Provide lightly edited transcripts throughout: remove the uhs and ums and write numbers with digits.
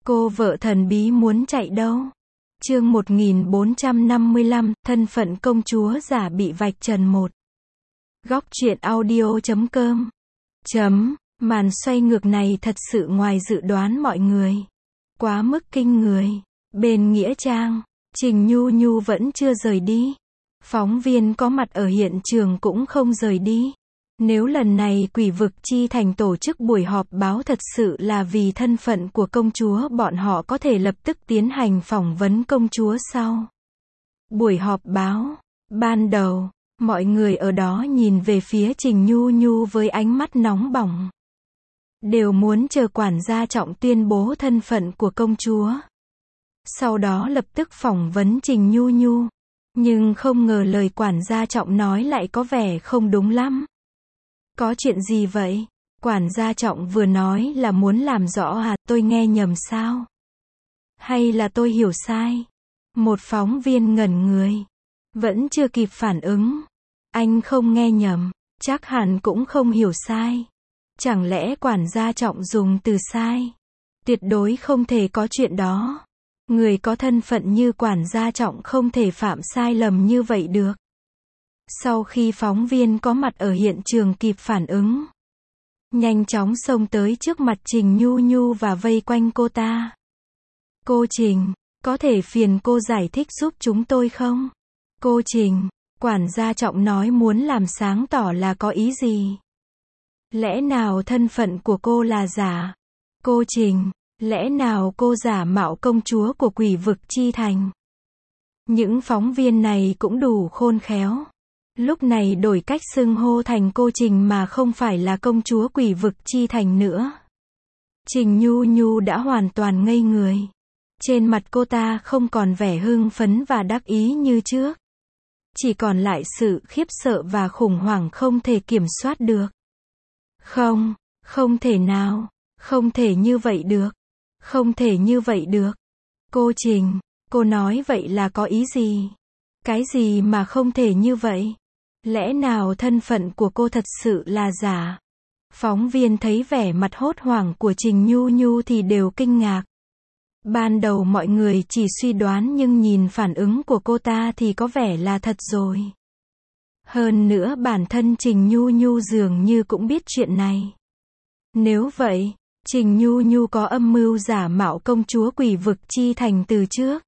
Cô vợ thần bí muốn chạy đâu? Chương 1455, thân phận công chúa giả bị vạch trần 1. Góc truyện audio.com. Màn xoay ngược này thật sự ngoài dự đoán mọi người. Quá mức kinh người. Bên nghĩa trang, Trình Nhu Nhu vẫn chưa rời đi. Phóng viên có mặt ở hiện trường cũng không rời đi. Nếu lần này Quỷ Vực Chi Thành tổ chức buổi họp báo thật sự là vì thân phận của công chúa, bọn họ có thể lập tức tiến hành phỏng vấn công chúa sau buổi họp báo. Ban đầu, mọi người ở đó nhìn về phía Trình Nhu Nhu với ánh mắt nóng bỏng. Đều muốn chờ quản gia Trọng tuyên bố thân phận của công chúa. Sau đó lập tức phỏng vấn Trình Nhu Nhu. Nhưng không ngờ lời quản gia Trọng nói lại có vẻ không đúng lắm. Có chuyện gì vậy? Quản gia Trọng vừa nói là muốn làm rõ tôi nghe nhầm sao? Hay là tôi hiểu sai? Một phóng viên ngẩn người. Vẫn chưa kịp phản ứng. Anh không nghe nhầm, chắc hẳn cũng không hiểu sai. Chẳng lẽ quản gia Trọng dùng từ sai? Tuyệt đối không thể có chuyện đó. Người có thân phận như quản gia Trọng không thể phạm sai lầm như vậy được. Sau khi phóng viên có mặt ở hiện trường kịp phản ứng, nhanh chóng xông tới trước mặt Trình Nhu Nhu và vây quanh cô ta. Cô Trình, có thể phiền cô giải thích giúp chúng tôi không? Cô Trình, quản gia Trọng nói muốn làm sáng tỏ là có ý gì? Lẽ nào thân phận của cô là giả? Cô Trình, lẽ nào cô giả mạo công chúa của Quỷ Vực Chi Thành? Những phóng viên này cũng đủ khôn khéo. Lúc này đổi cách xưng hô thành cô Trình mà không phải là công chúa Quỷ Vực Chi Thành nữa. Trình Nhu Nhu đã hoàn toàn ngây người. Trên mặt cô ta không còn vẻ hưng phấn và đắc ý như trước. Chỉ còn lại sự khiếp sợ và khủng hoảng không thể kiểm soát được. Không, không thể nào, không thể như vậy được. Không thể như vậy được. Cô Trình, cô nói vậy là có ý gì? Cái gì mà không thể như vậy? Lẽ nào thân phận của cô thật sự là giả? Phóng viên thấy vẻ mặt hốt hoảng của Trình Nhu Nhu thì đều kinh ngạc. Ban đầu mọi người chỉ suy đoán nhưng nhìn phản ứng của cô ta thì có vẻ là thật rồi. Hơn nữa bản thân Trình Nhu Nhu dường như cũng biết chuyện này. Nếu vậy, Trình Nhu Nhu có âm mưu giả mạo công chúa Quỷ Vực Chi Thành từ trước.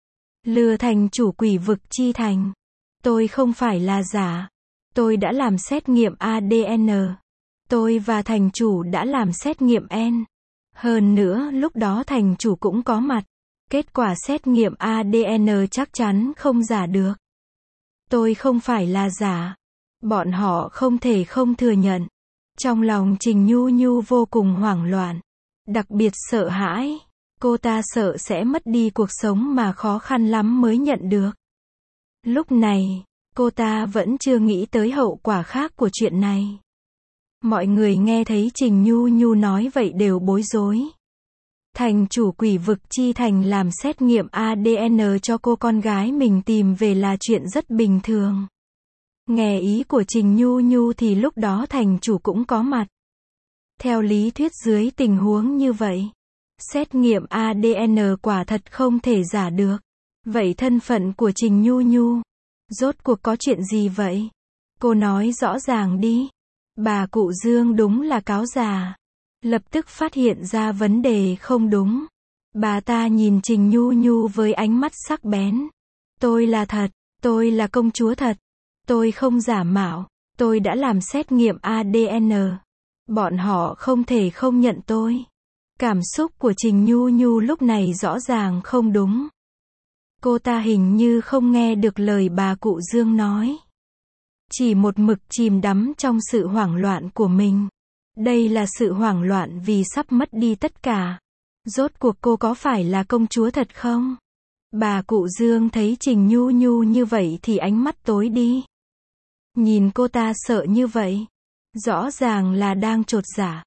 Lừa thành chủ Quỷ Vực Chi Thành. Tôi không phải là giả. Tôi đã làm xét nghiệm ADN. Tôi và thành chủ đã làm xét nghiệm N. Hơn nữa lúc đó thành chủ cũng có mặt. Kết quả xét nghiệm ADN chắc chắn không giả được. Tôi không phải là giả. Bọn họ không thể không thừa nhận. Trong lòng Trình Nhu Nhu vô cùng hoảng loạn. Đặc biệt sợ hãi. Cô ta sợ sẽ mất đi cuộc sống mà khó khăn lắm mới nhận được. Lúc này, cô ta vẫn chưa nghĩ tới hậu quả khác của chuyện này. Mọi người nghe thấy Trình Nhu Nhu nói vậy đều bối rối. Thành chủ Quỷ Vực Chi Thành làm xét nghiệm ADN cho cô con gái mình tìm về là chuyện rất bình thường. Nghe ý của Trình Nhu Nhu thì lúc đó thành chủ cũng có mặt. Theo lý thuyết dưới tình huống như vậy, xét nghiệm ADN quả thật không thể giả được. Vậy thân phận của Trình Nhu Nhu, rốt cuộc có chuyện gì vậy? Cô nói rõ ràng đi. Bà cụ Dương đúng là cáo già. Lập tức phát hiện ra vấn đề không đúng. Bà ta nhìn Trình Nhu Nhu với ánh mắt sắc bén. Tôi là thật, tôi là công chúa thật. Tôi không giả mạo, tôi đã làm xét nghiệm ADN. Bọn họ không thể không nhận tôi. Cảm xúc của Trình Nhu Nhu lúc này rõ ràng không đúng. Cô ta hình như không nghe được lời bà cụ Dương nói. Chỉ một mực chìm đắm trong sự hoảng loạn của mình. Đây là sự hoảng loạn vì sắp mất đi tất cả. Rốt cuộc cô có phải là công chúa thật không? Bà cụ Dương thấy Trình Nhu Nhu như vậy thì ánh mắt tối đi. Nhìn cô ta sợ như vậy. Rõ ràng là đang chột dạ.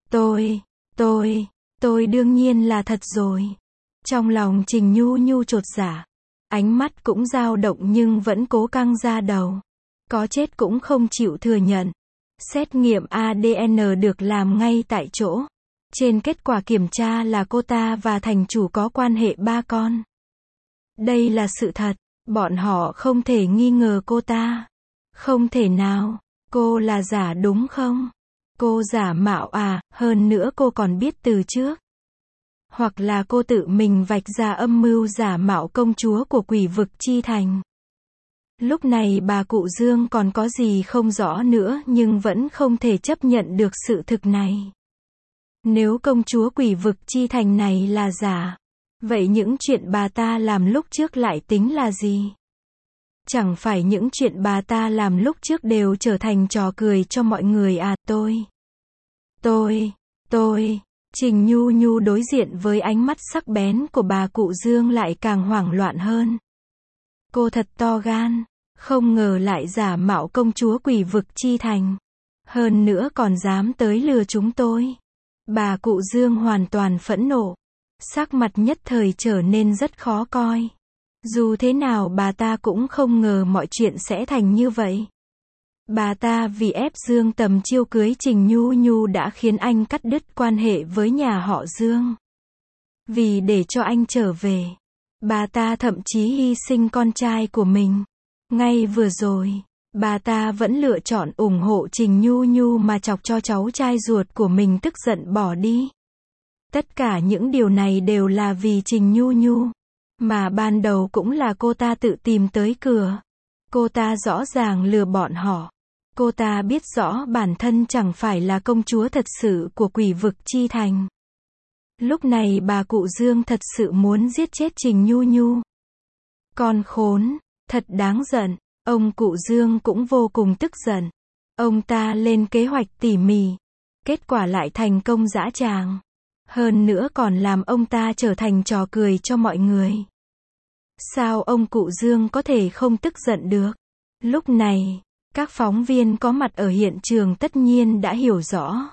Tôi đương nhiên là thật rồi. Trong lòng Trình Nhu Nhu chột dạ. Ánh mắt cũng dao động nhưng vẫn cố căng ra đầu. Có chết cũng không chịu thừa nhận. Xét nghiệm ADN được làm ngay tại chỗ. Trên kết quả kiểm tra là cô ta và thành chủ có quan hệ 3 con. Đây là sự thật, bọn họ không thể nghi ngờ cô ta. Không thể nào, cô là giả đúng không? Cô giả mạo à, hơn nữa cô còn biết từ trước. Hoặc là cô tự mình vạch ra âm mưu giả mạo công chúa của Quỷ vực chi thành. Lúc này bà cụ Dương còn có gì không rõ nữa nhưng vẫn không thể chấp nhận được sự thực này. Nếu công chúa Quỷ vực chi thành này là giả, vậy những chuyện bà ta làm lúc trước lại tính là gì? Chẳng phải những chuyện bà ta làm lúc trước đều trở thành trò cười cho mọi người à? Trình Nhu Nhu đối diện với ánh mắt sắc bén của bà cụ Dương lại càng hoảng loạn hơn. Cô thật to gan, không ngờ lại giả mạo công chúa Quỷ vực chi thành. Hơn nữa còn dám tới lừa chúng tôi. Bà cụ Dương hoàn toàn phẫn nộ. Sắc mặt nhất thời trở nên rất khó coi. Dù thế nào bà ta cũng không ngờ mọi chuyện sẽ thành như vậy. Bà ta vì ép Dương Tầm chiêu cưới Trình Nhu Nhu đã khiến anh cắt đứt quan hệ với nhà họ Dương. Vì để cho anh trở về, bà ta thậm chí hy sinh con trai của mình. Ngay vừa rồi, bà ta vẫn lựa chọn ủng hộ Trình Nhu Nhu mà chọc cho cháu trai ruột của mình tức giận bỏ đi. Tất cả những điều này đều là vì Trình Nhu Nhu. Mà ban đầu cũng là cô ta tự tìm tới cửa. Cô ta rõ ràng lừa bọn họ. Cô ta biết rõ bản thân chẳng phải là công chúa thật sự của Quỷ vực chi thành. Lúc này bà cụ Dương thật sự muốn giết chết Trình Nhu Nhu. Con khốn, thật đáng giận. Ông cụ Dương cũng vô cùng tức giận. Ông ta lên kế hoạch tỉ mỉ. Kết quả lại thành công dã tràng. Hơn nữa còn làm ông ta trở thành trò cười cho mọi người. Sao ông cụ Dương có thể không tức giận được? Lúc này, các phóng viên có mặt ở hiện trường tất nhiên đã hiểu rõ.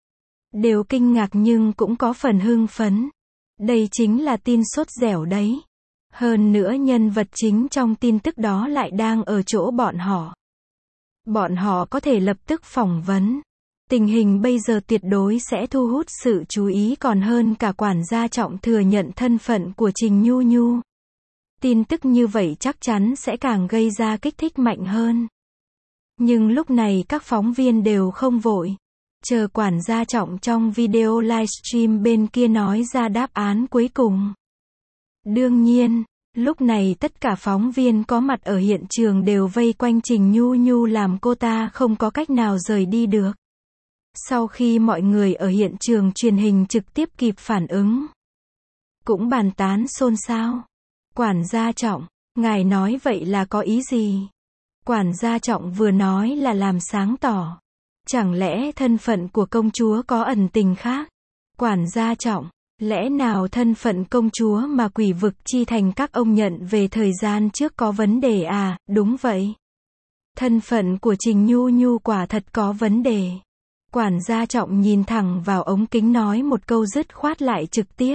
Đều kinh ngạc nhưng cũng có phần hưng phấn. Đây chính là tin sốt dẻo đấy. Hơn nữa nhân vật chính trong tin tức đó lại đang ở chỗ bọn họ. Bọn họ có thể lập tức phỏng vấn. Tình hình bây giờ tuyệt đối sẽ thu hút sự chú ý còn hơn cả quản gia Trọng thừa nhận thân phận của Trình Nhu Nhu. Tin tức như vậy chắc chắn sẽ càng gây ra kích thích mạnh hơn. Nhưng lúc này các phóng viên đều không vội. Chờ quản gia Trọng trong video livestream bên kia nói ra đáp án cuối cùng. Đương nhiên, lúc này tất cả phóng viên có mặt ở hiện trường đều vây quanh Trình Nhu Nhu làm cô ta không có cách nào rời đi được. Sau khi mọi người ở hiện trường truyền hình trực tiếp kịp phản ứng, cũng bàn tán xôn xao. Quản gia Trọng, ngài nói vậy là có ý gì? Quản gia Trọng vừa nói là làm sáng tỏ. Chẳng lẽ thân phận của công chúa có ẩn tình khác? Quản gia Trọng, lẽ nào thân phận công chúa mà Quỷ vực chi thành các ông nhận về thời gian trước có vấn đề à? Đúng vậy. Thân phận của Trình Nhu Nhu quả thật có vấn đề. Quản gia Trọng nhìn thẳng vào ống kính nói một câu dứt khoát lại trực tiếp.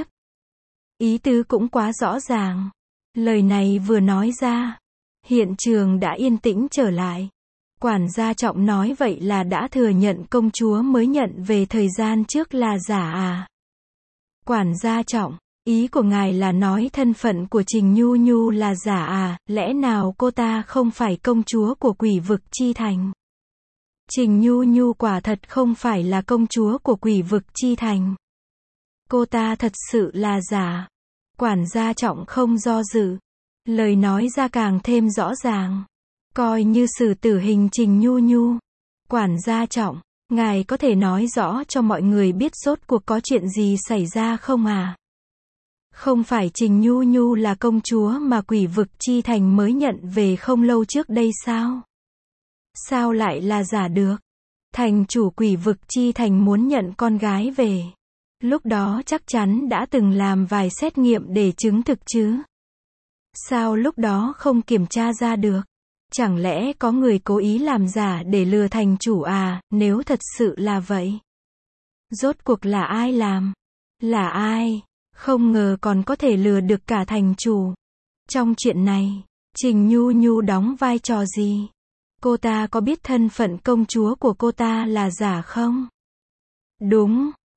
Ý tứ cũng quá rõ ràng. Lời này vừa nói ra, hiện trường đã yên tĩnh trở lại. Quản gia Trọng nói vậy là đã thừa nhận công chúa mới nhận về thời gian trước là giả à? Quản gia Trọng, ý của ngài là nói thân phận của Trình Nhu Nhu là giả à? Lẽ nào cô ta không phải công chúa của Quỷ vực chi thành? Trình Nhu Nhu quả thật không phải là công chúa của Quỷ vực chi thành. Cô ta thật sự là giả. Quản gia Trọng không do dự. Lời nói ra càng thêm rõ ràng. Coi như xử tử hình Trình Nhu Nhu. Quản gia Trọng, ngài có thể nói rõ cho mọi người biết rốt cuộc có chuyện gì xảy ra không à? Không phải Trình Nhu Nhu là công chúa mà Quỷ vực chi thành mới nhận về không lâu trước đây sao? Sao lại là giả được? Thành chủ Quỷ vực chi thành muốn nhận con gái về. Lúc đó chắc chắn đã từng làm vài xét nghiệm để chứng thực chứ. Sao lúc đó không kiểm tra ra được? Chẳng lẽ có người cố ý làm giả để lừa thành chủ à? Nếu thật sự là vậy, rốt cuộc là ai làm? Là ai? Không ngờ còn có thể lừa được cả thành chủ. Trong chuyện này, Trình Nhu Nhu đóng vai trò gì? Cô ta có biết thân phận công chúa của cô ta là giả không? Đúng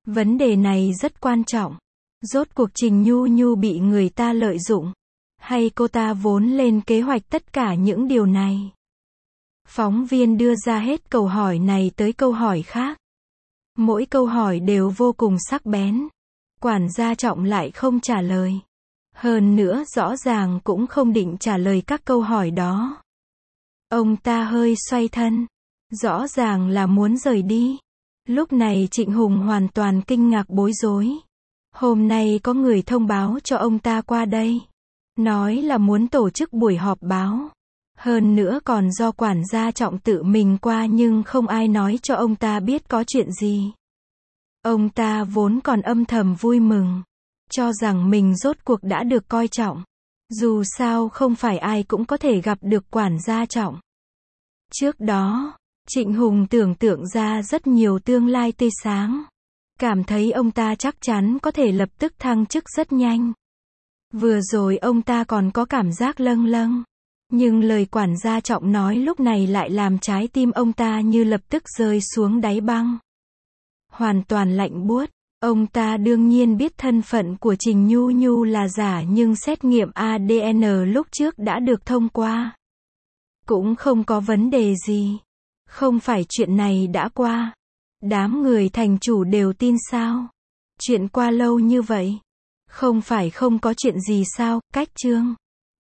Vấn đề này rất quan trọng. Rốt cuộc Trình Nhu Nhu bị người ta lợi dụng, hay cô ta vốn lên kế hoạch tất cả những điều này? Phóng viên đưa ra hết câu hỏi này tới câu hỏi khác. Mỗi câu hỏi đều vô cùng sắc bén. Quản gia Trọng lại không trả lời. Hơn nữa rõ ràng cũng không định trả lời các câu hỏi đó. Ông ta hơi xoay thân. Rõ ràng là muốn rời đi. Lúc này Trịnh Hùng hoàn toàn kinh ngạc bối rối. Hôm nay có người thông báo cho ông ta qua đây. Nói là muốn tổ chức buổi họp báo. Hơn nữa còn do quản gia Trọng tự mình qua nhưng không ai nói cho ông ta biết có chuyện gì. Ông ta vốn còn âm thầm vui mừng. Cho rằng mình rốt cuộc đã được coi trọng. Dù sao không phải ai cũng có thể gặp được quản gia Trọng. Trước đó, Trịnh Hùng tưởng tượng ra rất nhiều tương lai tươi sáng. Cảm thấy ông ta chắc chắn có thể lập tức thăng chức rất nhanh. Vừa rồi ông ta còn có cảm giác lâng lâng. Nhưng lời quản gia Trọng nói lúc này lại làm trái tim ông ta như lập tức rơi xuống đáy băng. Hoàn toàn lạnh buốt. Ông ta đương nhiên biết thân phận của Trình Nhu Nhu là giả nhưng xét nghiệm ADN lúc trước đã được thông qua. Cũng không có vấn đề gì. Không phải chuyện này đã qua. Đám người thành chủ đều tin sao? Chuyện qua lâu như vậy. Không phải không có chuyện gì sao? Cách chương